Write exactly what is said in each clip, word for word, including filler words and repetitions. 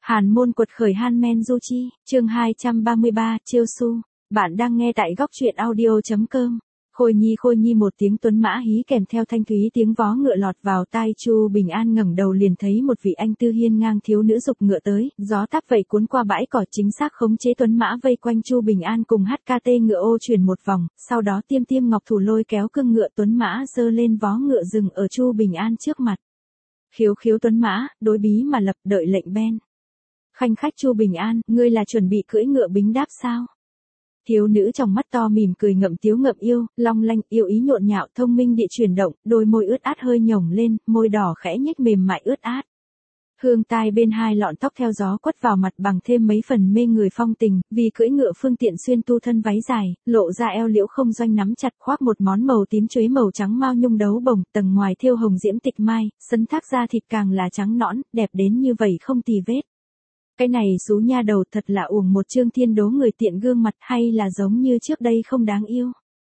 Hàn môn quật khởi Hanmen Juchi, chương hai trăm ba mươi ba, Chiêu Su. Bạn đang nghe tại góc truyện audio chấm com. Khôi nhi khôi nhi một tiếng tuấn mã hí kèm theo thanh thúy tiếng vó ngựa lọt vào tai Chu Bình An ngẩng đầu liền thấy một vị anh tư hiên ngang thiếu nữ dục ngựa tới, gió táp vậy cuốn qua bãi cỏ chính xác khống chế tuấn mã vây quanh Chu Bình An cùng hát ca tê ngựa ô chuyển một vòng, sau đó tiêm tiêm ngọc thủ lôi kéo cương ngựa tuấn mã giơ lên vó ngựa dừng ở Chu Bình An trước mặt. Khiếu khiếu tuấn mã, đối bí mà lập đợi lệnh ben. Khanh khách Chu Bình An, ngươi là chuẩn bị cưỡi ngựa bính đáp sao? Thiếu nữ trong mắt to mỉm cười ngậm tiếu ngậm yêu, long lanh yêu ý nhộn nhạo thông minh địa chuyển động, đôi môi ướt át hơi nhổng lên, môi đỏ khẽ nhếch mềm mại ướt át. Hương tai bên hai lọn tóc theo gió quất vào mặt bằng thêm mấy phần mê người phong tình, vì cưỡi ngựa phương tiện xuyên tu thân váy dài, lộ ra eo liễu không doanh nắm chặt khoác một món màu tím chuối màu trắng mao nhung đấu bồng, tầng ngoài thêu hồng diễm tịch mai, sấn thác da thịt càng là trắng nõn, đẹp đến như vậy không tì vết. Cái này xú nha đầu thật là uổng một chương thiên đố người tiện gương mặt hay là giống như trước đây không đáng yêu.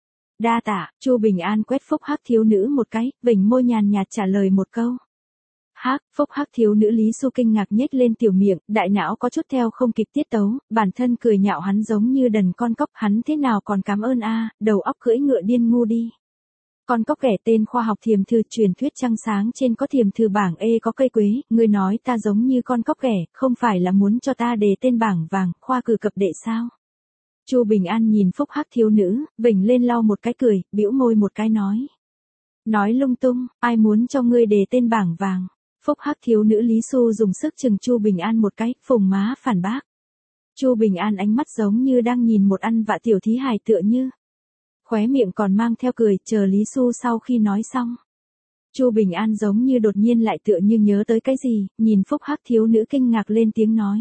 Đa tạ, Chu Bình An quét phúc hắc thiếu nữ một cái, vểnh môi nhàn nhạt trả lời một câu. Hắc, phúc hắc thiếu nữ Lý Xu kinh ngạc nhếch lên tiểu miệng, đại não có chút theo không kịp tiết tấu, bản thân cười nhạo hắn giống như đần con cóc, hắn thế nào còn cảm ơn a, đầu óc cưỡi ngựa điên ngu đi. Con cóc ghẻ tên khoa học thiềm thư truyền thuyết trăng sáng trên có thiềm thư bảng ê có cây quế, ngươi nói ta giống như con cóc ghẻ, không phải là muốn cho ta đề tên bảng vàng, khoa cử cập đệ sao? Chu Bình An nhìn phúc hắc thiếu nữ, vểnh lên lau một cái cười, bĩu môi một cái nói. Nói lung tung, ai muốn cho ngươi đề tên bảng vàng? Phúc hắc thiếu nữ Lý Xu dùng sức chừng Chu Bình An một cái, phùng má phản bác. Chu Bình An ánh mắt giống như đang nhìn một ăn vạ tiểu thí hài tựa như. Khóe miệng còn mang theo cười, chờ Lý Xu sau khi nói xong. Chu Bình An giống như đột nhiên lại tựa như nhớ tới cái gì, nhìn phúc hắc thiếu nữ kinh ngạc lên tiếng nói.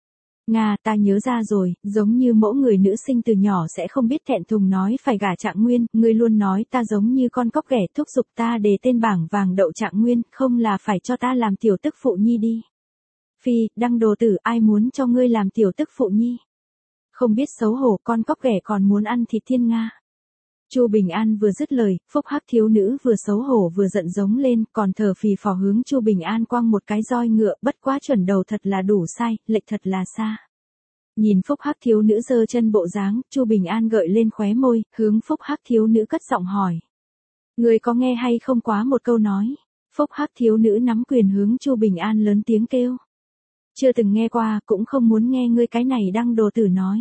Nga, ta nhớ ra rồi, giống như mẫu người nữ sinh từ nhỏ sẽ không biết thẹn thùng nói phải gả Trạng Nguyên, ngươi luôn nói ta giống như con cóc ghẻ thúc giục ta đề tên bảng vàng đậu Trạng Nguyên, không là phải cho ta làm tiểu tức phụ nhi đi. Phi, đăng đồ tử, ai muốn cho ngươi làm tiểu tức phụ nhi? Không biết xấu hổ, con cóc ghẻ còn muốn ăn thịt thiên nga. Chu Bình An vừa dứt lời, phúc hắc thiếu nữ vừa xấu hổ vừa giận giống lên, còn thở phì phò hướng Chu Bình An quăng một cái roi ngựa, bất quá chuẩn đầu thật là đủ sai, lệch thật là xa. Nhìn phúc hắc thiếu nữ giơ chân bộ dáng, Chu Bình An gợi lên khóe môi, hướng phúc hắc thiếu nữ cất giọng hỏi. Người có nghe hay không quá một câu nói? Phúc hắc thiếu nữ nắm quyền hướng Chu Bình An lớn tiếng kêu. Chưa từng nghe qua, cũng không muốn nghe ngươi cái này đăng đồ tử nói.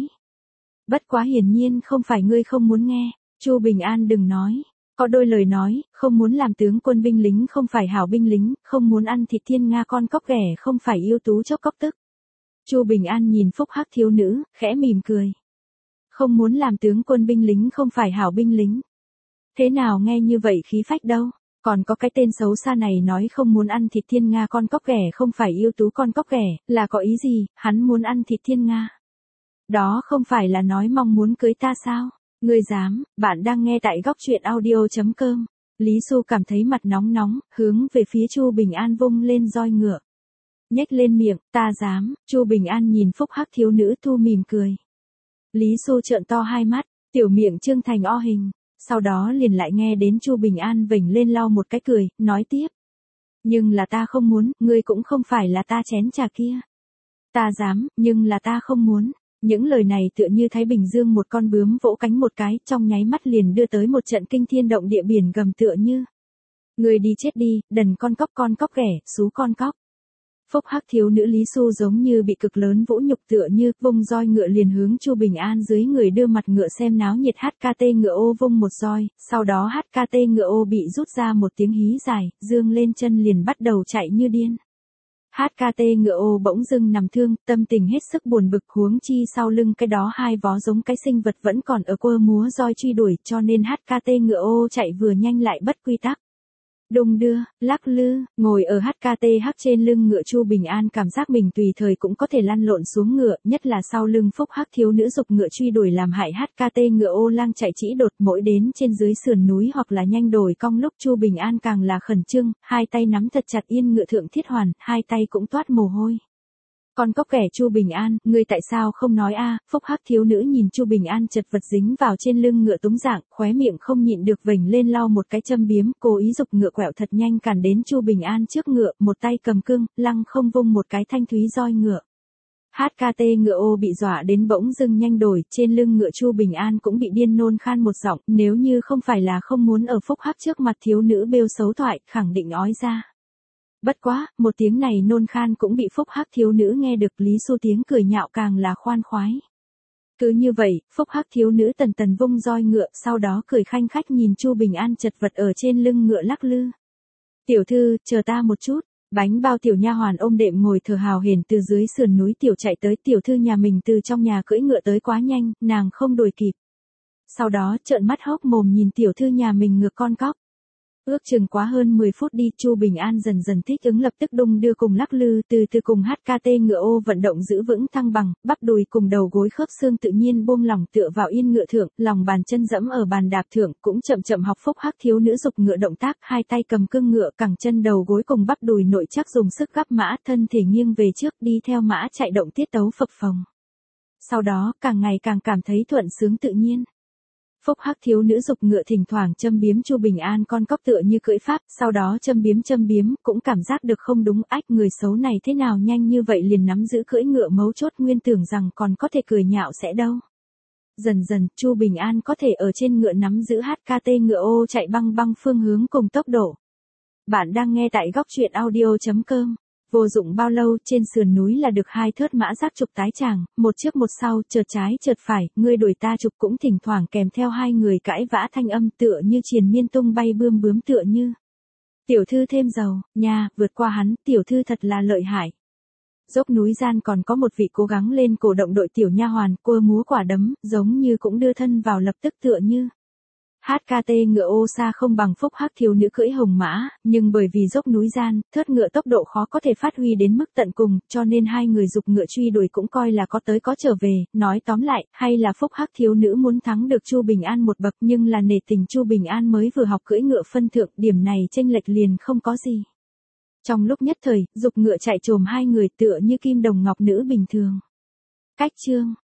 Bất quá hiển nhiên không phải ngươi không muốn nghe. Chu Bình An đừng nói, có đôi lời nói, không muốn làm tướng quân binh lính không phải hảo binh lính, không muốn ăn thịt thiên nga con cóc ghẻ không phải yêu tú chốc cóc tức. Chu Bình An nhìn phúc hắc thiếu nữ, khẽ mỉm cười. Không muốn làm tướng quân binh lính không phải hảo binh lính. Thế nào nghe như vậy khí phách đâu, còn có cái tên xấu xa này nói không muốn ăn thịt thiên nga con cóc ghẻ không phải yêu tú con cóc ghẻ, là có ý gì, hắn muốn ăn thịt thiên nga. Đó không phải là nói mong muốn cưới ta sao? Ngươi dám, bạn đang nghe tại góc truyện audio chấm com. Lý Xu cảm thấy mặt nóng nóng, hướng về phía Chu Bình An vung lên roi ngựa. Nhếch lên miệng, ta dám, Chu Bình An nhìn phúc hắc thiếu nữ thu mỉm cười. Lý Xu trợn to hai mắt, tiểu miệng trương thành o hình, sau đó liền lại nghe đến Chu Bình An vểnh lên lau một cái cười, nói tiếp. Nhưng là ta không muốn, ngươi cũng không phải là ta chén trà kia. Ta dám, nhưng là ta không muốn. Những lời này tựa như Thái Bình Dương một con bướm vỗ cánh một cái, trong nháy mắt liền đưa tới một trận kinh thiên động địa biển gầm tựa như. Người đi chết đi, đần con cóc con cóc ghẻ, xú con cóc. Phúc hắc thiếu nữ Lý Xu giống như bị cực lớn vũ nhục tựa như, vung roi ngựa liền hướng Chu Bình An dưới người đưa mặt ngựa xem náo nhiệt hát ca tê ngựa ô vung một roi, sau đó hát ca tê ngựa ô bị rút ra một tiếng hí dài, dương lên chân liền bắt đầu chạy như điên. hát ca tê ngựa ô bỗng dưng nằm thương, tâm tình hết sức buồn bực huống chi sau lưng cái đó hai vó giống cái sinh vật vẫn còn ở quơ múa roi truy đuổi cho nên hát ca tê ngựa ô chạy vừa nhanh lại bất quy tắc. Đung đưa, lắc lư, ngồi ở hát ca tê hắc trên lưng ngựa Chu Bình An cảm giác mình tùy thời cũng có thể lăn lộn xuống ngựa, nhất là sau lưng phúc hắc thiếu nữ dục ngựa truy đuổi làm hại hát ca tê ngựa ô lang chạy chỉ đột mỗi đến trên dưới sườn núi hoặc là nhanh đổi cong lúc Chu Bình An càng là khẩn trương, hai tay nắm thật chặt yên ngựa thượng thiết hoàn, hai tay cũng toát mồ hôi. Con cóc ghẻ Chu Bình An, ngươi tại sao không nói a? Phúc hắc thiếu nữ nhìn Chu Bình An chật vật dính vào trên lưng ngựa túng dạng, khóe miệng không nhịn được vểnh lên lau một cái châm biếm, cố ý dục ngựa quẹo thật nhanh cản đến Chu Bình An trước ngựa, một tay cầm cương, lăng không vung một cái thanh thúy roi ngựa. hát ca tê ngựa ô bị dọa đến bỗng dưng nhanh đổi, trên lưng ngựa Chu Bình An cũng bị điên nôn khan một giọng, nếu như không phải là không muốn ở Phúc Hắc trước mặt thiếu nữ bêu xấu thoại, khẳng định ói ra. Bất quá, một tiếng này nôn khan cũng bị Phúc Hắc thiếu nữ nghe được, Lý Xu tiếng cười nhạo càng là khoan khoái. Cứ như vậy, Phúc Hắc thiếu nữ tần tần vung roi ngựa, sau đó cười khanh khách nhìn Chu Bình An chật vật ở trên lưng ngựa lắc lư. Tiểu thư, chờ ta một chút. Bánh bao tiểu nha hoàn ôm đệm ngồi thở hào hển từ dưới sườn núi tiểu chạy tới, tiểu thư nhà mình từ trong nhà cưỡi ngựa tới quá nhanh, nàng không đuổi kịp. Sau đó trợn mắt hốc mồm nhìn tiểu thư nhà mình ngược con cóc. Ước chừng quá hơn mười phút đi, Chu Bình An dần dần thích ứng, lập tức đung đưa cùng lắc lư, từ từ cùng hát ca tê ngựa ô vận động giữ vững thăng bằng, bắp đùi cùng đầu gối khớp xương tự nhiên buông lỏng tựa vào yên ngựa thượng, lòng bàn chân dẫm ở bàn đạp thượng, cũng chậm chậm học Phúc Hắc thiếu nữ dục ngựa động tác, hai tay cầm cương ngựa, cẳng chân đầu gối cùng bắp đùi nội chắc dùng sức gắp mã, thân thể nghiêng về trước, đi theo mã chạy động tiết tấu phập phồng. Sau đó, càng ngày càng cảm thấy thuận sướng tự nhiên. Phúc Hắc thiếu nữ dục ngựa thỉnh thoảng châm biếm Chu Bình An con cóc tựa như cưỡi pháp, sau đó châm biếm châm biếm, cũng cảm giác được không đúng, ách người xấu này thế nào nhanh như vậy liền nắm giữ cưỡi ngựa mấu chốt, nguyên tưởng rằng còn có thể cười nhạo sẽ đâu. Dần dần, Chu Bình An có thể ở trên ngựa nắm giữ hát ca tê ngựa ô chạy băng băng phương hướng cùng tốc độ. Bạn đang nghe tại góc truyện audio chấm com. Vô dụng bao lâu, trên sườn núi là được hai thớt mã giác trục tái tràng, một trước một sau, chợt trái chợt phải, ngươi đuổi ta trục, cũng thỉnh thoảng kèm theo hai người cãi vã thanh âm tựa như triền miên tung bay bươm bướm tựa như. Tiểu thư thêm dầu, nha, vượt qua hắn, tiểu thư thật là lợi hại. Dốc núi gian còn có một vị cố gắng lên cổ động đội tiểu nha hoàn, cua múa quả đấm, giống như cũng đưa thân vào lập tức tựa như. hát ca tê ngựa ô xa không bằng Phúc Hắc thiếu nữ cưỡi hồng mã, nhưng bởi vì dốc núi gian, thớt ngựa tốc độ khó có thể phát huy đến mức tận cùng, cho nên hai người dục ngựa truy đuổi cũng coi là có tới có trở về, nói tóm lại, hay là Phúc Hắc thiếu nữ muốn thắng được Chu Bình An một bậc, nhưng là nể tình Chu Bình An mới vừa học cưỡi ngựa phân thượng, điểm này chênh lệch liền không có gì. Trong lúc nhất thời, dục ngựa chạy trồm hai người tựa như kim đồng ngọc nữ bình thường. Cách chương